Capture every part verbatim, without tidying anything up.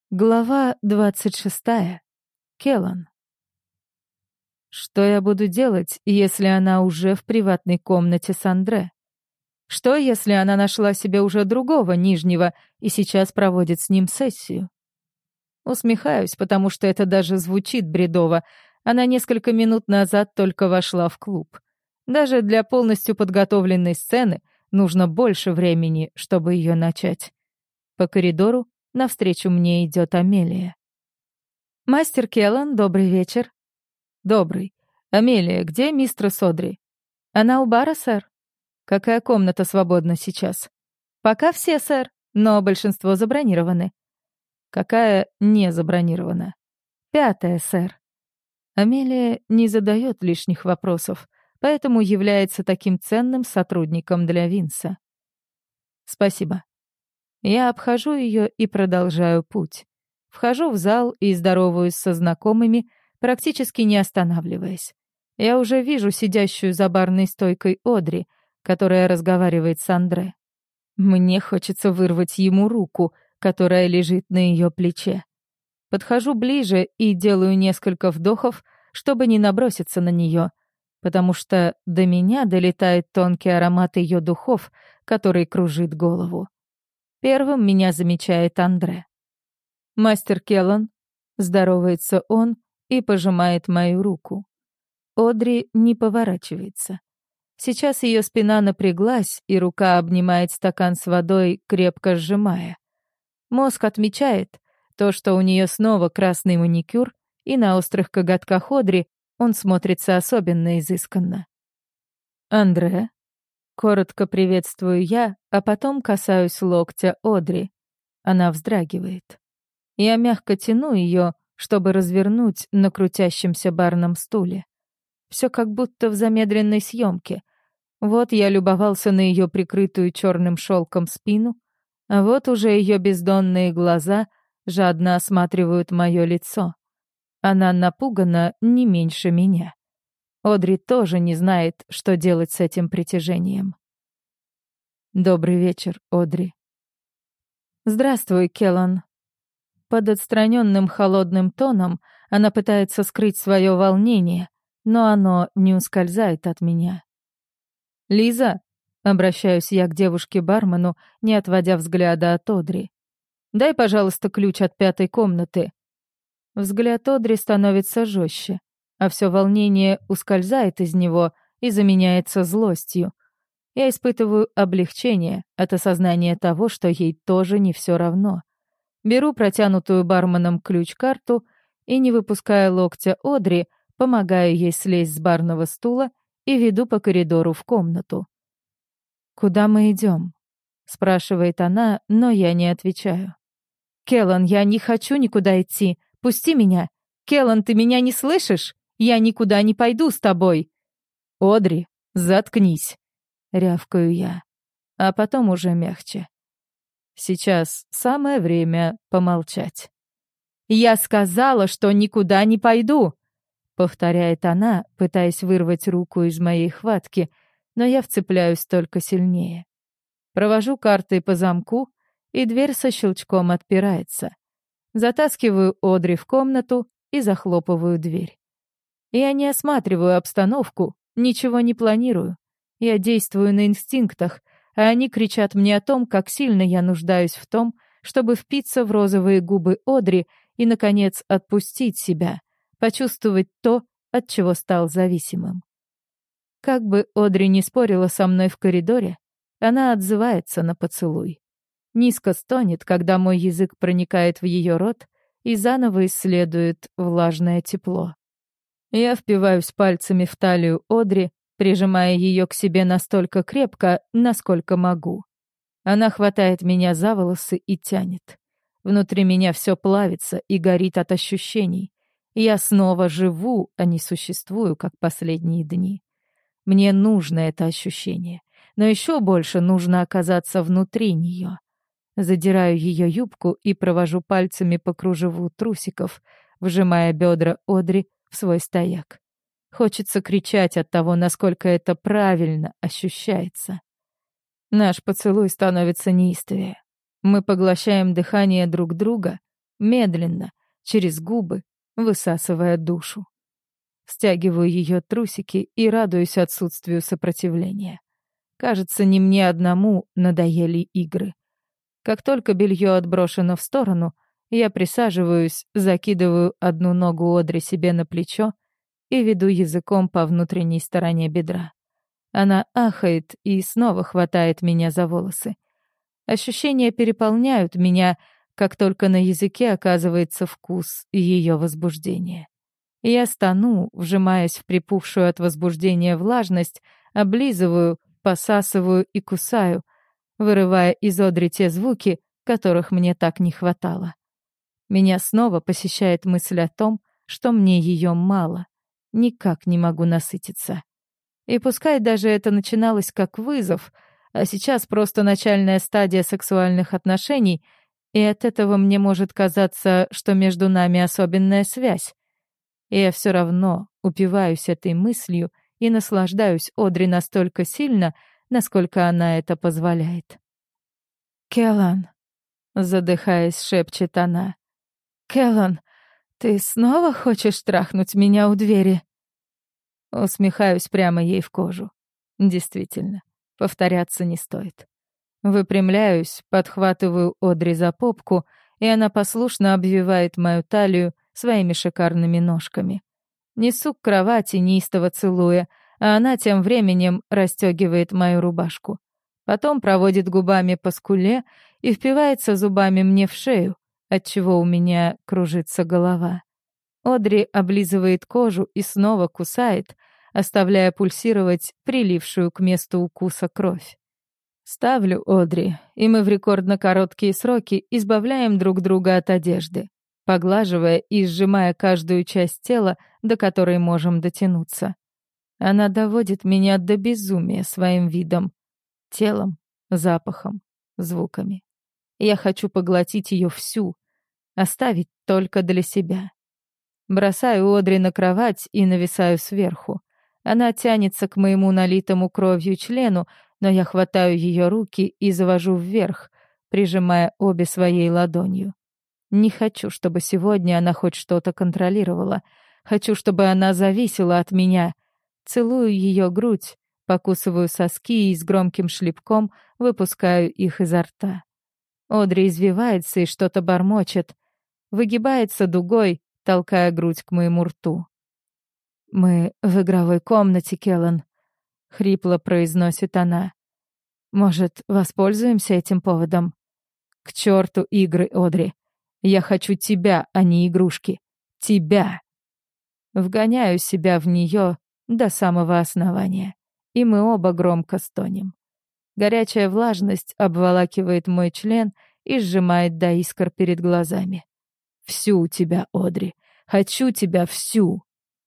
Глава двадцать шестая. Келан. Что я буду делать, если она уже в приватной комнате с Андре? Что, если она нашла себе уже другого нижнего и сейчас проводит с ним сессию? Усмехаюсь, потому что это даже звучит бредово. Она несколько минут назад только вошла в клуб. Даже для полностью подготовленной сцены нужно больше времени, чтобы ее начать. По коридору навстречу мне идет Амелия. «Мастер Келан, добрый вечер». «Добрый. Амелия, где мистерс Одри?» «Она у бара, сэр». «Какая комната свободна сейчас?» «Пока все, сэр, но большинство забронированы». «Какая не забронирована?» «Пятая, сэр». Амелия не задает лишних вопросов, поэтому является таким ценным сотрудником для Винса. «Спасибо». Я обхожу ее и продолжаю путь. Вхожу в зал и здороваюсь со знакомыми, практически не останавливаясь. Я уже вижу сидящую за барной стойкой Одри, которая разговаривает с Андре. Мне хочется вырвать ему руку, которая лежит на ее плече. Подхожу ближе и делаю несколько вдохов, чтобы не наброситься на нее, потому что до меня долетает тонкий аромат ее духов, который кружит голову. Первым меня замечает Андре. «Мастер Келан», — здоровается он и пожимает мою руку. Одри не поворачивается. Сейчас ее спина напряглась, и рука обнимает стакан с водой, крепко сжимая. Мозг отмечает то, что у нее снова красный маникюр, и на острых коготках Одри он смотрится особенно изысканно. «Андре», коротко приветствую я, а потом касаюсь локтя Одри. Она вздрагивает. Я мягко тяну ее, чтобы развернуть на крутящемся барном стуле. Все как будто в замедленной съемке. Вот я любовался на ее прикрытую черным шелком спину, а вот уже ее бездонные глаза жадно осматривают мое лицо. Она напугана не меньше меня. Одри тоже не знает, что делать с этим притяжением. «Добрый вечер, Одри». «Здравствуй, Келан». Под отстраненным холодным тоном она пытается скрыть свое волнение, но оно не ускользает от меня. «Лиза», — обращаюсь я к девушке-бармену, не отводя взгляда от Одри, «дай, пожалуйста, ключ от пятой комнаты». Взгляд Одри становится жестче, а все волнение ускользает из него и заменяется злостью. Я испытываю облегчение от осознания того, что ей тоже не все равно. Беру протянутую барменом ключ-карту и, не выпуская локтя Одри, помогаю ей слезть с барного стула и веду по коридору в комнату. «Куда мы идем?» — спрашивает она, но я не отвечаю. «Келан, я не хочу никуда идти. Пусти меня. Келан, ты меня не слышишь? Я никуда не пойду с тобой». «Одри, заткнись», — рявкаю я, а потом уже мягче. Сейчас самое время помолчать. «Я сказала, что никуда не пойду», — повторяет она, пытаясь вырвать руку из моей хватки, но я вцепляюсь только сильнее. Провожу картой по замку, и дверь со щелчком отпирается. Затаскиваю Одри в комнату и захлопываю дверь. Я не осматриваю обстановку, ничего не планирую. Я действую на инстинктах, а они кричат мне о том, как сильно я нуждаюсь в том, чтобы впиться в розовые губы Одри и, наконец, отпустить себя, почувствовать то, от чего стал зависимым. Как бы Одри не спорила со мной в коридоре, она отзывается на поцелуй. Низко стонет, когда мой язык проникает в ее рот и заново исследует влажное тепло. Я впиваюсь пальцами в талию Одри, прижимая ее к себе настолько крепко, насколько могу. Она хватает меня за волосы и тянет. Внутри меня все плавится и горит от ощущений. Я снова живу, а не существую, как последние дни. Мне нужно это ощущение, но еще больше нужно оказаться внутри нее. Задираю ее юбку и провожу пальцами по кружеву трусиков, вжимая бедра Одри в свой стояк. Хочется кричать от того, насколько это правильно ощущается. Наш поцелуй становится неистовее. Мы поглощаем дыхание друг друга, медленно, через губы, высасывая душу. Стягиваю ее трусики и радуюсь отсутствию сопротивления. Кажется, не мне одному надоели игры. Как только белье отброшено в сторону, я присаживаюсь, закидываю одну ногу Одри себе на плечо и веду языком по внутренней стороне бедра. Она ахает и снова хватает меня за волосы. Ощущения переполняют меня, как только на языке оказывается вкус ее возбуждения. Я стону, вжимаясь в припухшую от возбуждения влажность, облизываю, посасываю и кусаю, вырывая из Одри те звуки, которых мне так не хватало. Меня снова посещает мысль о том, что мне ее мало. Никак не могу насытиться. И пускай даже это начиналось как вызов, а сейчас просто начальная стадия сексуальных отношений, и от этого мне может казаться, что между нами особенная связь. И я все равно упиваюсь этой мыслью и наслаждаюсь Одри настолько сильно, насколько она это позволяет. «Келлан», — задыхаясь, шепчет она. «Келлан, ты снова хочешь трахнуть меня у двери?» Усмехаюсь прямо ей в кожу. Действительно, повторяться не стоит. Выпрямляюсь, подхватываю Одри за попку, и она послушно обвивает мою талию своими шикарными ножками. Несу к кровати, неистово целуя, а она тем временем расстегивает мою рубашку. Потом проводит губами по скуле и впивается зубами мне в шею, отчего у меня кружится голова. Одри облизывает кожу и снова кусает, оставляя пульсировать прилившую к месту укуса кровь. Ставлю Одри, и мы в рекордно короткие сроки избавляем друг друга от одежды, поглаживая и сжимая каждую часть тела, до которой можем дотянуться. Она доводит меня до безумия своим видом, телом, запахом, звуками. Я хочу поглотить ее всю, оставить только для себя. Бросаю Одри на кровать и нависаю сверху. Она тянется к моему налитому кровью члену, но я хватаю ее руки и завожу вверх, прижимая обе своей ладонью. Не хочу, чтобы сегодня она хоть что-то контролировала. Хочу, чтобы она зависела от меня. Целую ее грудь, покусываю соски и с громким шлепком выпускаю их изо рта. Одри извивается и что-то бормочет. Выгибается дугой, толкая грудь к моему рту. «Мы в игровой комнате, Келлан», — хрипло произносит она. «Может, воспользуемся этим поводом?» «К черту игры, Одри. Я хочу тебя, а не игрушки. Тебя!» Вгоняю себя в нее до самого основания, и мы оба громко стонем. Горячая влажность обволакивает мой член и сжимает до искр перед глазами. «Всю тебя, Одри. Хочу тебя всю!»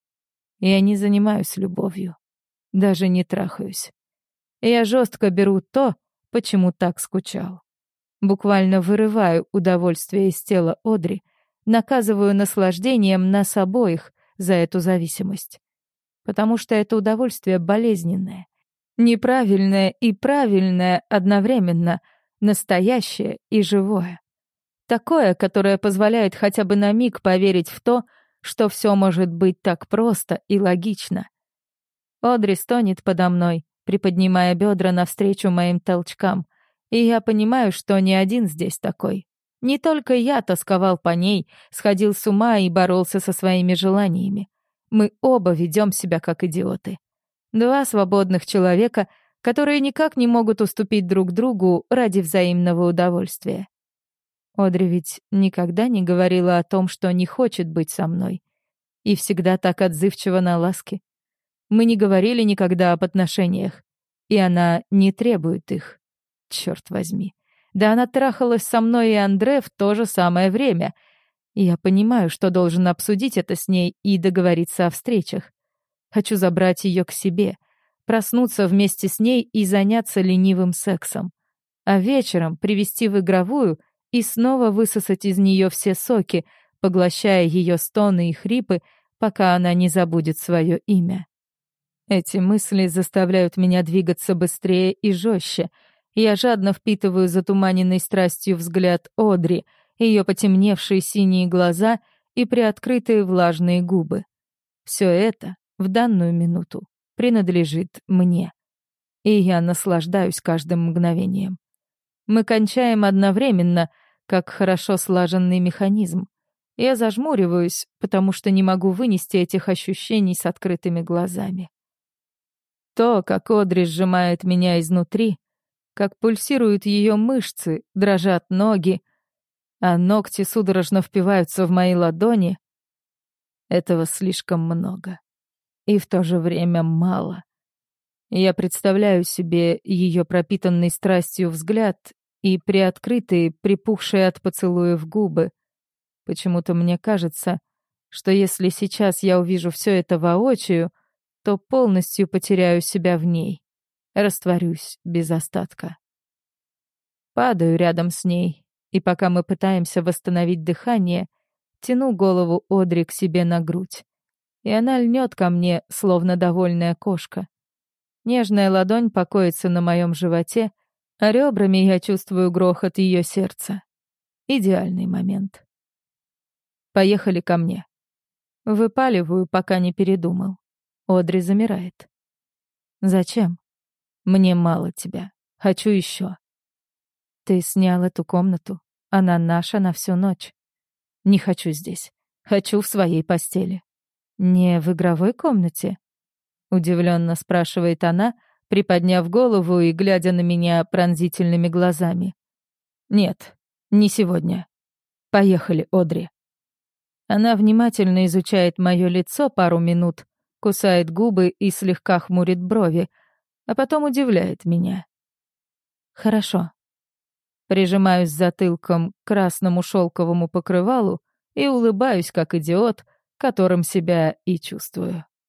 Я не занимаюсь любовью. Даже не трахаюсь. Я жестко беру то, почему так скучал. Буквально вырываю удовольствие из тела Одри, наказываю наслаждением нас обоих за эту зависимость. Потому что это удовольствие болезненное, неправильное и правильное одновременно, настоящее и живое. Такое, которое позволяет хотя бы на миг поверить в то, что все может быть так просто и логично. Одри стонет подо мной, приподнимая бедра навстречу моим толчкам, и я понимаю, что не один здесь такой. Не только я тосковал по ней, сходил с ума и боролся со своими желаниями. Мы оба ведем себя как идиоты. Два свободных человека, которые никак не могут уступить друг другу ради взаимного удовольствия. Одри ведь никогда не говорила о том, что не хочет быть со мной. И всегда так отзывчива на ласки. Мы не говорили никогда об отношениях. И она не требует их. Черт возьми. Да она трахалась со мной и Андре в то же самое время. И я понимаю, что должен обсудить это с ней и договориться о встречах. Хочу забрать ее к себе, проснуться вместе с ней и заняться ленивым сексом. А вечером привести в игровую и снова высосать из нее все соки, поглощая ее стоны и хрипы, пока она не забудет свое имя. Эти мысли заставляют меня двигаться быстрее и жестче. Я жадно впитываю затуманенный страстью взгляд Одри ее потемневшие синие глаза и приоткрытые влажные губы. Все это в данную минуту принадлежит мне. И я наслаждаюсь каждым мгновением. Мы кончаем одновременно, как хорошо слаженный механизм. Я зажмуриваюсь, потому что не могу вынести этих ощущений с открытыми глазами. То, как Одри сжимает меня изнутри, как пульсируют ее мышцы, дрожат ноги, а ногти судорожно впиваются в мои ладони, этого слишком много. И в то же время мало. Я представляю себе ее пропитанный страстью взгляд и приоткрытые, припухшие от поцелуев губы. Почему-то мне кажется, что если сейчас я увижу все это воочию, то полностью потеряю себя в ней, растворюсь без остатка. Падаю рядом с ней, и пока мы пытаемся восстановить дыхание, тяну голову Одри к себе на грудь, и она льнет ко мне, словно довольная кошка. Нежная ладонь покоится на моем животе, а ребрами я чувствую грохот ее сердца. Идеальный момент. Поехали ко мне. Выпаливаю, пока не передумал. Одри замирает. Зачем? Мне мало тебя. Хочу еще. Ты снял эту комнату. Она наша на всю ночь. Не хочу здесь. Хочу в своей постели. Не в игровой комнате? Удивленно спрашивает она, приподняв голову и глядя на меня пронзительными глазами. Нет, не сегодня. Поехали, Одри. Она внимательно изучает мое лицо пару минут, кусает губы и слегка хмурит брови, а потом удивляет меня. Хорошо. Прижимаюсь затылком к красному шелковому покрывалу и улыбаюсь, как идиот, которым себя и чувствую.